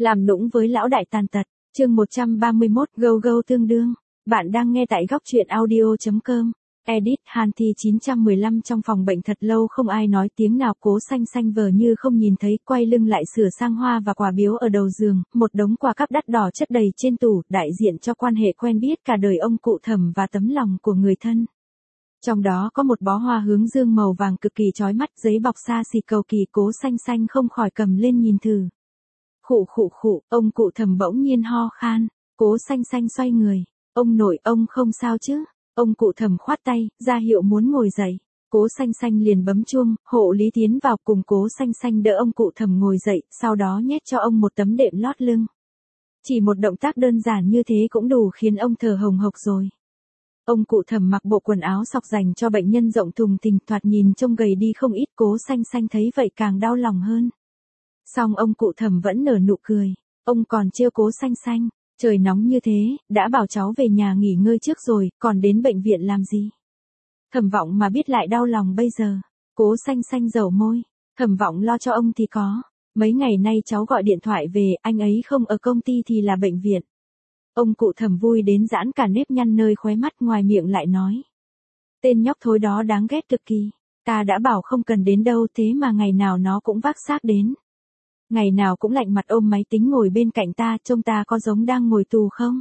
Làm nũng với lão đại tàn tật, chương 131 Gâu Gâu Tương Đương. Bạn đang nghe tại góc truyện audio.com. Edit Hàn Thi 915. Trong phòng bệnh thật lâu không ai nói tiếng nào. Cố Xanh Xanh vờ như không nhìn thấy, quay lưng lại sửa sang hoa và quà biếu ở đầu giường, một đống quà cáp đắt đỏ chất đầy trên tủ, đại diện cho quan hệ quen biết cả đời ông cụ Thẩm và tấm lòng của người thân. Trong đó có một bó hoa hướng dương màu vàng cực kỳ chói mắt, giấy bọc xa xỉ cầu kỳ. Cố Xanh Xanh không khỏi cầm lên nhìn thử. Khụ khụ khụ, ông cụ Thẩm bỗng nhiên ho khan. Cố Xanh Xanh xoay người. Ông nội, ông không sao chứ? Ông cụ Thẩm khoát tay, ra hiệu muốn ngồi dậy. Cố Xanh Xanh liền bấm chuông, hộ lý tiến vào cùng Cố Xanh Xanh đỡ ông cụ Thẩm ngồi dậy, sau đó nhét cho ông một tấm đệm lót lưng. Chỉ một động tác đơn giản như thế cũng đủ khiến ông thở hồng hộc rồi. Ông cụ Thẩm mặc bộ quần áo sọc dành cho bệnh nhân rộng thùng thình, thoạt nhìn trông gầy đi không ít. Cố Xanh Xanh thấy vậy càng đau lòng hơn. Song ông cụ Thẩm vẫn nở nụ cười. Ông còn trêu Cố Xanh Xanh, trời nóng như thế, đã bảo cháu về nhà nghỉ ngơi trước rồi, còn đến bệnh viện làm gì? Thẩm Vọng mà biết lại đau lòng bây giờ. Cố Xanh Xanh dầu môi. Thẩm Vọng lo cho ông thì có. Mấy ngày nay cháu gọi điện thoại về, anh ấy không ở công ty thì là bệnh viện. Ông cụ Thẩm vui đến giãn cả nếp nhăn nơi khóe mắt, ngoài miệng lại nói. Tên nhóc thối đó đáng ghét cực kỳ. Ta đã bảo không cần đến đâu, thế mà ngày nào nó cũng vác xác đến. Ngày nào cũng lạnh mặt ôm máy tính ngồi bên cạnh ta, trông ta có giống đang ngồi tù không?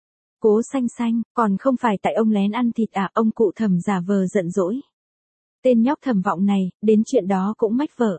Cố Xanh Xanh, còn không phải tại ông lén ăn thịt à? Ông cụ Thẩm giả vờ giận dỗi. Tên nhóc Thẩm Vọng này, đến chuyện đó cũng mách vợ.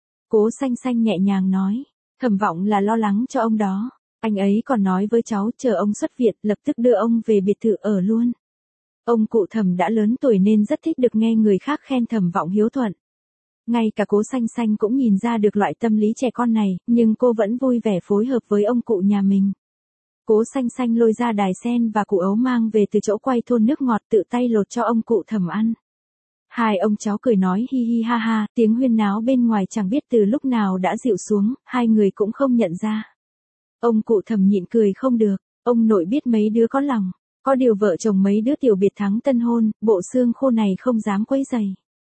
Cố Xanh Xanh nhẹ nhàng nói. Thẩm Vọng là lo lắng cho ông đó. Anh ấy còn nói với cháu chờ ông xuất viện, lập tức đưa ông về biệt thự ở luôn. Ông cụ Thẩm đã lớn tuổi nên rất thích được nghe người khác khen Thẩm Vọng hiếu thuận. Ngay cả Cố Xanh Xanh cũng nhìn ra được loại tâm lý trẻ con này, nhưng cô vẫn vui vẻ phối hợp với ông cụ nhà mình. Cố Xanh Xanh lôi ra đài sen và củ ấu mang về từ chỗ quay thôn nước ngọt, tự tay lột cho ông cụ Thẩm ăn. Hai ông cháu cười nói hi hi ha ha, tiếng huyên náo bên ngoài chẳng biết từ lúc nào đã dịu xuống, hai người cũng không nhận ra. Ông cụ Thẩm nhịn cười không được, ông nội biết mấy đứa có lòng, có điều vợ chồng mấy đứa tiểu biệt thắng tân hôn, bộ xương khô này không dám quấy rầy.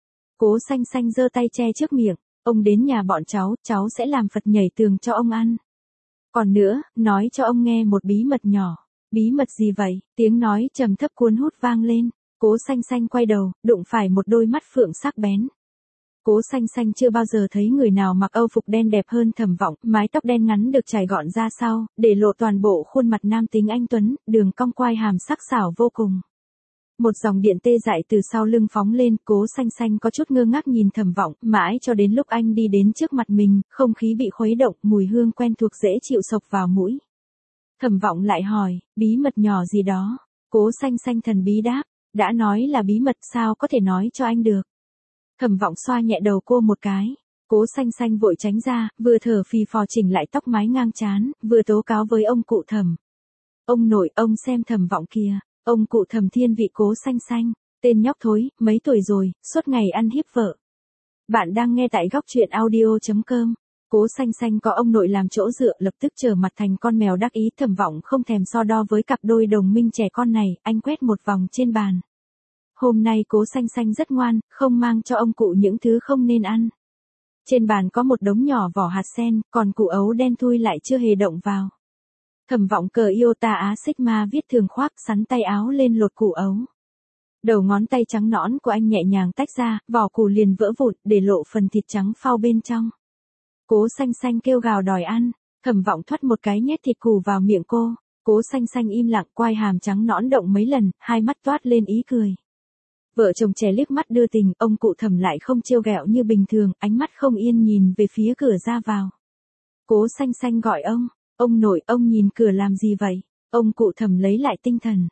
Cố Xanh Xanh giơ tay che trước miệng, ông đến nhà bọn cháu sẽ làm Phật nhảy tường cho ông ăn. Còn nữa, nói cho ông nghe một bí mật nhỏ. Bí mật gì vậy? Tiếng nói trầm thấp cuốn hút vang lên. Cố Xanh Xanh quay đầu, đụng phải một đôi mắt phượng sắc bén. Cố Xanh Xanh chưa bao giờ thấy người nào mặc âu phục đen đẹp hơn Thẩm Vọng, mái tóc đen ngắn được chải gọn ra sau, để lộ toàn bộ khuôn mặt nam tính anh tuấn, đường cong quai hàm sắc sảo vô cùng. Một dòng điện tê dại từ sau lưng phóng lên, Cố Xanh Xanh có chút ngơ ngác nhìn Thẩm Vọng, mãi cho đến lúc anh đi đến trước mặt mình, không khí bị khuấy động, mùi hương quen thuộc dễ chịu xộc vào mũi. Thẩm Vọng lại hỏi, bí mật nhỏ gì đó? Cố Xanh Xanh thần bí đáp, đã nói là bí mật sao có thể nói cho anh được. Thẩm Vọng xoa nhẹ đầu cô một cái. Cố Xanh Xanh vội tránh ra, vừa thở phì phò chỉnh lại tóc mái ngang trán, vừa tố cáo với ông cụ Thẩm. Ông nội, ông xem Thẩm Vọng kìa. Ông cụ Thẩm thiên vị Cố Xanh Xanh, tên nhóc thối, mấy tuổi rồi, suốt ngày ăn hiếp vợ. Bạn đang nghe tại góc truyện audio.com. Cố Xanh Xanh có ông nội làm chỗ dựa, lập tức trở mặt thành con mèo đắc ý. Thẩm Vọng không thèm so đo với cặp đôi đồng minh trẻ con này, anh quét một vòng trên bàn. Hôm nay Cố Xanh Xanh rất ngoan, không mang cho ông cụ những thứ không nên ăn. Trên bàn có một đống nhỏ vỏ hạt sen, còn củ ấu đen thui lại chưa hề động vào. Thẩm Vọng cờ Iota Á Sigma viết thường khoác, sắn tay áo lên lột củ ấu. Đầu ngón tay trắng nõn của anh nhẹ nhàng tách ra, vỏ củ liền vỡ vụn, để lộ phần thịt trắng phao bên trong. Cố Xanh Xanh kêu gào đòi ăn, Thẩm Vọng thoắt một cái nhét thịt củ vào miệng cô. Cố Xanh Xanh im lặng, quai hàm trắng nõn động mấy lần, hai mắt toát lên ý cười. Vợ chồng trẻ liếc mắt đưa tình, ông cụ Thẩm lại không trêu ghẹo như bình thường, ánh mắt không yên nhìn về phía cửa ra vào. Cố Xanh Xanh gọi ông nội, ông nhìn cửa làm gì vậy? Ông cụ Thẩm lấy lại tinh thần.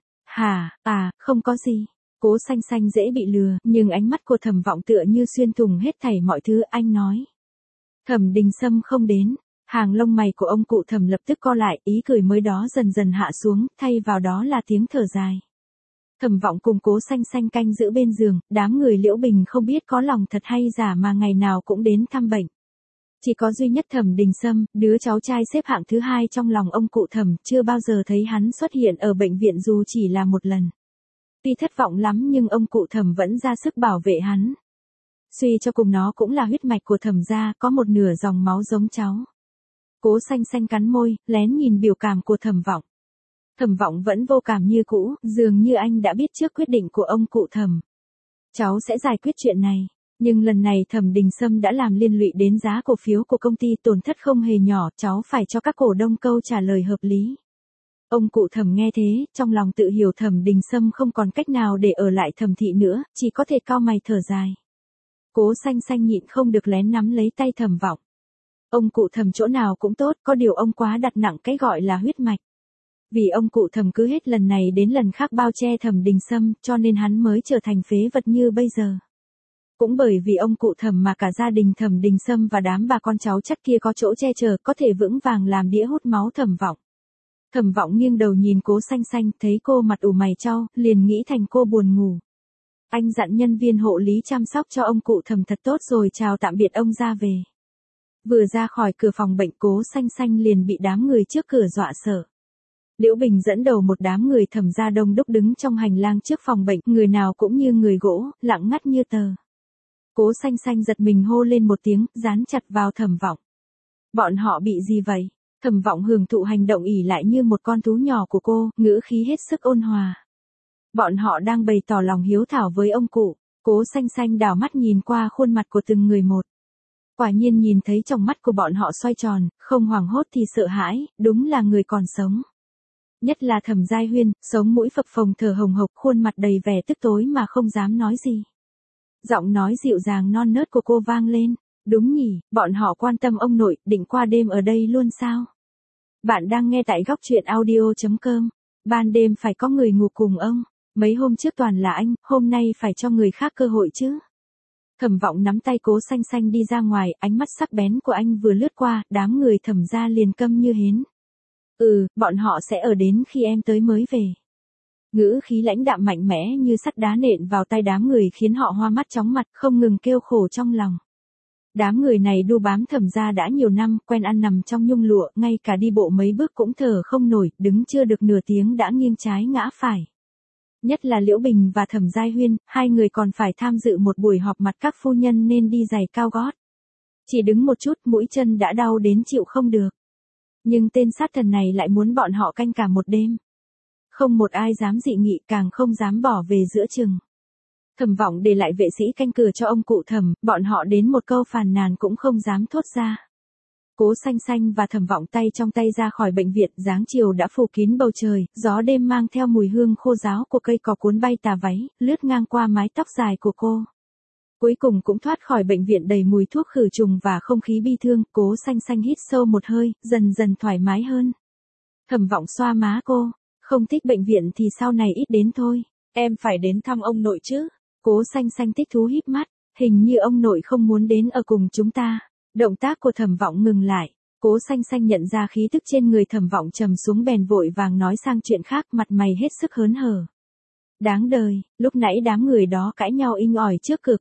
Không có gì. Cố Xanh Xanh dễ bị lừa, nhưng ánh mắt của Thẩm Vọng tựa như xuyên thủng hết thảy mọi thứ. Anh nói. Thẩm Đình Sâm không đến. Hàng lông mày của ông cụ Thẩm lập tức co lại, ý cười mới đó dần dần hạ xuống, thay vào đó là tiếng thở dài. Thẩm Vọng cùng Cố Xanh Xanh canh giữ bên giường, đám người Liễu Bình không biết có lòng thật hay giả mà ngày nào cũng đến thăm bệnh. Chỉ có duy nhất Thẩm Đình Sâm, đứa cháu trai xếp hạng thứ hai trong lòng ông cụ Thẩm, chưa bao giờ thấy hắn xuất hiện ở bệnh viện dù chỉ là một lần. Tuy thất vọng lắm nhưng ông cụ Thẩm vẫn ra sức bảo vệ hắn. Suy cho cùng nó cũng là huyết mạch của Thẩm gia, có một nửa dòng máu giống cháu. Cố Xanh Xanh cắn môi, lén nhìn biểu cảm của Thẩm Vọng. Thẩm Vọng vẫn vô cảm như cũ, dường như anh đã biết trước quyết định của ông cụ Thẩm. Cháu sẽ giải quyết chuyện này. Nhưng lần này Thẩm Đình Sâm đã làm liên lụy đến giá cổ phiếu của công ty, tổn thất không hề nhỏ, cháu phải cho các cổ đông câu trả lời hợp lý. Ông cụ Thẩm nghe thế, trong lòng tự hiểu Thẩm Đình Sâm không còn cách nào để ở lại Thẩm thị nữa, chỉ có thể cau mày thở dài. Cố Xanh Xanh nhịn không được lén nắm lấy tay Thẩm Vọng. Ông cụ Thẩm chỗ nào cũng tốt, có điều ông quá đặt nặng cái gọi là huyết mạch. Vì ông cụ Thẩm cứ hết lần này đến lần khác bao che Thẩm Đình Sâm, cho nên hắn mới trở thành phế vật như bây giờ. Cũng bởi vì ông cụ Thẩm mà cả gia đình Thẩm Đình Sâm và đám bà con cháu chắc kia có chỗ che chở, có thể vững vàng làm đĩa hút máu Thẩm Vọng. Thẩm Vọng nghiêng đầu nhìn Cố Xanh Xanh, thấy cô mặt ủ mày chau, liền nghĩ thành cô buồn ngủ. Anh dặn nhân viên hộ lý chăm sóc cho ông cụ Thẩm thật tốt rồi chào tạm biệt ông ra về. Vừa ra khỏi cửa phòng bệnh, Cố Xanh Xanh liền bị đám người trước cửa dọa sợ. Liễu Bình dẫn đầu một đám người Thẩm gia đông đúc đứng trong hành lang trước phòng bệnh, người nào cũng như người gỗ, lặng ngắt như tờ. Cố Xanh Xanh giật mình hô lên một tiếng, dán chặt vào Thẩm Vọng. Bọn họ bị gì vậy? Thẩm Vọng hưởng thụ hành động ỉ lại như một con thú nhỏ của cô, ngữ khí hết sức ôn hòa. Bọn họ đang bày tỏ lòng hiếu thảo với ông cụ. Cố Xanh Xanh đảo mắt nhìn qua khuôn mặt của từng người một. Quả nhiên nhìn thấy trong mắt của bọn họ xoay tròn, không hoảng hốt thì sợ hãi, đúng là người còn sống. Nhất là Thẩm Giai Huyên, sống mũi phập phồng thở hồng hộc, khuôn mặt đầy vẻ tức tối mà không dám nói gì. Giọng nói dịu dàng non nớt của cô vang lên. Đúng nhỉ, bọn họ quan tâm ông nội, định qua đêm ở đây luôn sao? Bạn đang nghe tại góc truyện audio.com. Ban đêm phải có người ngủ cùng ông. Mấy hôm trước toàn là anh, hôm nay phải cho người khác cơ hội chứ. Thẩm Vọng nắm tay Cố Xanh Xanh đi ra ngoài, ánh mắt sắc bén của anh vừa lướt qua, đám người Thẩm gia liền câm như hến. Bọn họ sẽ ở đến khi em tới mới về. Ngữ khí lãnh đạm mạnh mẽ như sắt đá nện vào tai đám người khiến họ hoa mắt chóng mặt, không ngừng kêu khổ trong lòng. Đám người này đu bám Thẩm gia đã nhiều năm, quen ăn nằm trong nhung lụa, ngay cả đi bộ mấy bước cũng thở không nổi, đứng chưa được nửa tiếng đã nghiêng trái ngã phải. Nhất là Liễu Bình và Thẩm Giai Huyên, hai người còn phải tham dự một buổi họp mặt các phu nhân nên đi giày cao gót. Chỉ đứng một chút mũi chân đã đau đến chịu không được. Nhưng tên sát thần này lại muốn bọn họ canh cả một đêm. Không một ai dám dị nghị, càng không dám bỏ về giữa chừng. Thẩm Vọng để lại vệ sĩ canh cửa cho ông cụ Thẩm, bọn họ đến một câu phàn nàn cũng không dám thốt ra. Cố Xanh Xanh và Thẩm Vọng tay trong tay ra khỏi bệnh viện, dáng chiều đã phủ kín bầu trời, gió đêm mang theo mùi hương khô ráo của cây cỏ cuốn bay tà váy, lướt ngang qua mái tóc dài của cô. Cuối cùng cũng thoát khỏi bệnh viện đầy mùi thuốc khử trùng và không khí bi thương, Cố Xanh Xanh hít sâu một hơi, dần dần thoải mái hơn. Thẩm Vọng xoa má cô, không thích bệnh viện thì sau này ít đến thôi, em phải đến thăm ông nội chứ. Cố Xanh Xanh thích thú híp mắt, hình như ông nội không muốn đến ở cùng chúng ta. Động tác của Thẩm Vọng ngừng lại, Cố Xanh Xanh nhận ra khí tức trên người Thẩm Vọng trầm xuống bèn vội vàng nói sang chuyện khác, mặt mày hết sức hớn hở. Đáng đời, lúc nãy đám người đó cãi nhau inh ỏi trước cửa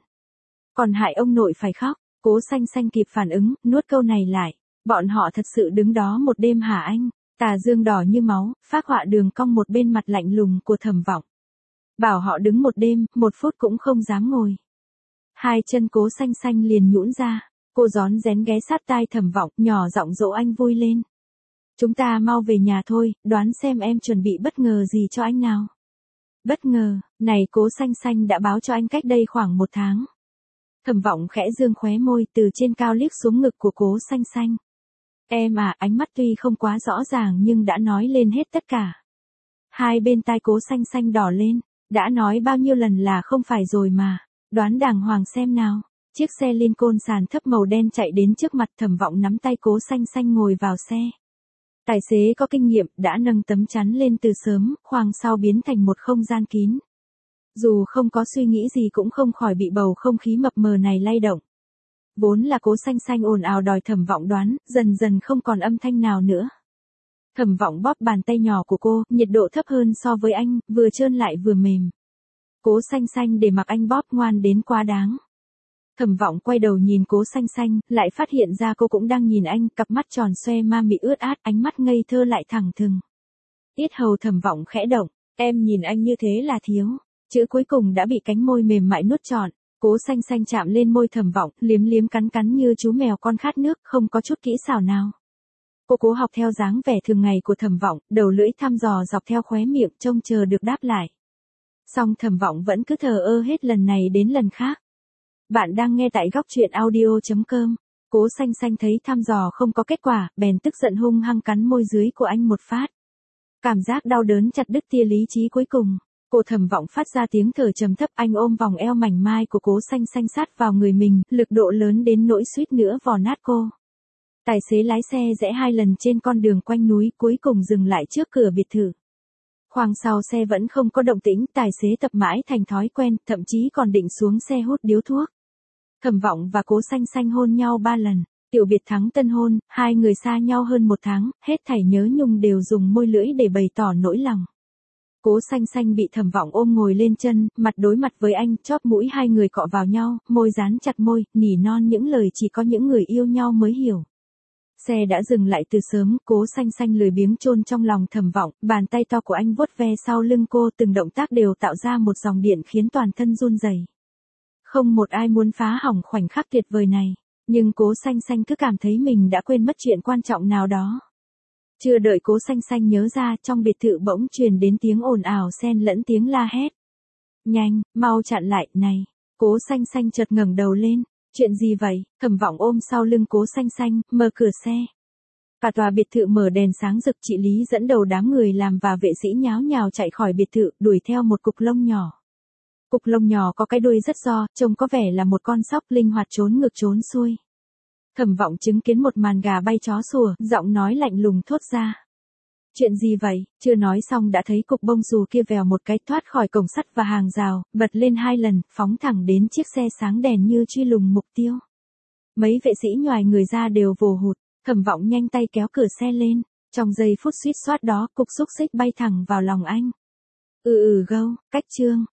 còn hại ông nội phải khóc. Cố Xanh Xanh kịp phản ứng, nuốt câu này lại. Bọn họ thật sự đứng đó một đêm hả anh? Tà dương đỏ như máu, phác họa đường cong một bên mặt lạnh lùng của Thẩm Vọng. Bảo họ đứng một đêm, một phút cũng không dám ngồi. Hai chân Cố Xanh Xanh liền nhũn ra. Cô rón rén ghé sát tai Thẩm Vọng, nhỏ giọng dỗ anh vui lên. Chúng ta mau về nhà thôi, đoán xem em chuẩn bị bất ngờ gì cho anh nào. Bất ngờ, này Cố Xanh Xanh đã báo cho anh cách đây khoảng 1 tháng. Thẩm Vọng khẽ dương khóe môi, từ trên cao liếc xuống ngực của Cố Xanh Xanh. Em à, ánh mắt tuy không quá rõ ràng nhưng đã nói lên hết tất cả. Hai bên tai Cố Xanh Xanh đỏ lên, đã nói bao nhiêu lần là không phải rồi mà, đoán đàng hoàng xem nào. Chiếc xe Lincoln sàn thấp màu đen chạy đến trước mặt, Thẩm Vọng nắm tay Cố Xanh Xanh ngồi vào xe. Tài xế có kinh nghiệm, đã nâng tấm chắn lên từ sớm, khoang sau biến thành một không gian kín. Dù không có suy nghĩ gì cũng không khỏi bị bầu không khí mập mờ này lay động. Vốn là Cố Xanh Xanh ồn ào đòi Thẩm Vọng đoán, dần dần không còn âm thanh nào nữa. Thẩm Vọng bóp bàn tay nhỏ của cô, nhiệt độ thấp hơn so với anh, vừa trơn lại vừa mềm. Cố Xanh Xanh để mặc anh bóp ngoan đến quá đáng. Thẩm Vọng quay đầu nhìn Cố Xanh Xanh, lại phát hiện ra cô cũng đang nhìn anh, cặp mắt tròn xoe ma mị ướt át, ánh mắt ngây thơ lại thẳng thừng. Yết hầu Thẩm Vọng khẽ động, em nhìn anh như thế là thiếu. Chữ cuối cùng đã bị cánh môi mềm mại nuốt trọn. Cố Xanh Xanh chạm lên môi Thẩm Vọng, liếm liếm cắn cắn như chú mèo con khát nước, không có chút kỹ xảo nào. Cô cố học theo dáng vẻ thường ngày của Thẩm Vọng, đầu lưỡi thăm dò dọc theo khóe miệng trông chờ được đáp lại. Song Thẩm Vọng vẫn cứ thờ ơ hết lần này đến lần khác. Bạn đang nghe tại góc truyện audio.com. Cố Xanh Xanh thấy thăm dò không có kết quả, bèn tức giận hung hăng cắn môi dưới của anh một phát. Cảm giác đau đớn chặt đứt tia lý trí cuối cùng. Cô Thẩm Vọng phát ra tiếng thở trầm thấp, anh ôm vòng eo mảnh mai của Cố Xanh Xanh sát vào người mình, lực độ lớn đến nỗi suýt nữa vò nát cô. Tài xế lái xe rẽ 2 lần trên con đường quanh núi, cuối cùng dừng lại trước cửa biệt thự. Khoang sau xe vẫn không có động tĩnh, tài xế tập mãi thành thói quen, thậm chí còn định xuống xe hút điếu thuốc. Thẩm Vọng và Cố Xanh Xanh hôn nhau 3 lần, tiểu biệt thắng tân hôn, hai người xa nhau hơn 1 tháng, hết thảy nhớ nhung đều dùng môi lưỡi để bày tỏ nỗi lòng. Cố Xanh Xanh bị Thẩm Vọng ôm ngồi lên chân, mặt đối mặt với anh, chóp mũi hai người cọ vào nhau, môi dán chặt môi, nỉ non những lời chỉ có những người yêu nhau mới hiểu. Xe đã dừng lại từ sớm, Cố Xanh Xanh lười biếng chôn trong lòng Thẩm Vọng, bàn tay to của anh vuốt ve sau lưng cô, từng động tác đều tạo ra một dòng điện khiến toàn thân run rẩy. Không một ai muốn phá hỏng khoảnh khắc tuyệt vời này, nhưng Cố Xanh Xanh cứ cảm thấy mình đã quên mất chuyện quan trọng nào đó. Chưa đợi Cố Xanh Xanh nhớ ra, trong biệt thự bỗng truyền đến tiếng ồn ào xen lẫn tiếng la hét. Nhanh, mau chặn lại, này. Cố Xanh Xanh chợt ngẩng đầu lên. Chuyện gì vậy? Thẩm Vọng ôm sau lưng Cố Xanh Xanh, mở cửa xe. Cả tòa biệt thự mở đèn sáng rực, chị Lý dẫn đầu đám người làm và vệ sĩ nháo nhào chạy khỏi biệt thự, đuổi theo một cục lông nhỏ. Cục lông nhỏ có cái đuôi rất to, trông có vẻ là một con sóc linh hoạt trốn ngược trốn xuôi. Thẩm Vọng chứng kiến một màn gà bay chó sủa, giọng nói lạnh lùng thốt ra. Chuyện gì vậy? Chưa nói xong đã thấy cục bông xù kia vèo một cái thoát khỏi cổng sắt và hàng rào, bật lên 2 lần, phóng thẳng đến chiếc xe sáng đèn như truy lùng mục tiêu. Mấy vệ sĩ nhoài người ra đều vồ hụt, Thẩm Vọng nhanh tay kéo cửa xe lên, trong giây phút suýt soát đó, cục xúc xích bay thẳng vào lòng anh. Gâu, cách chương.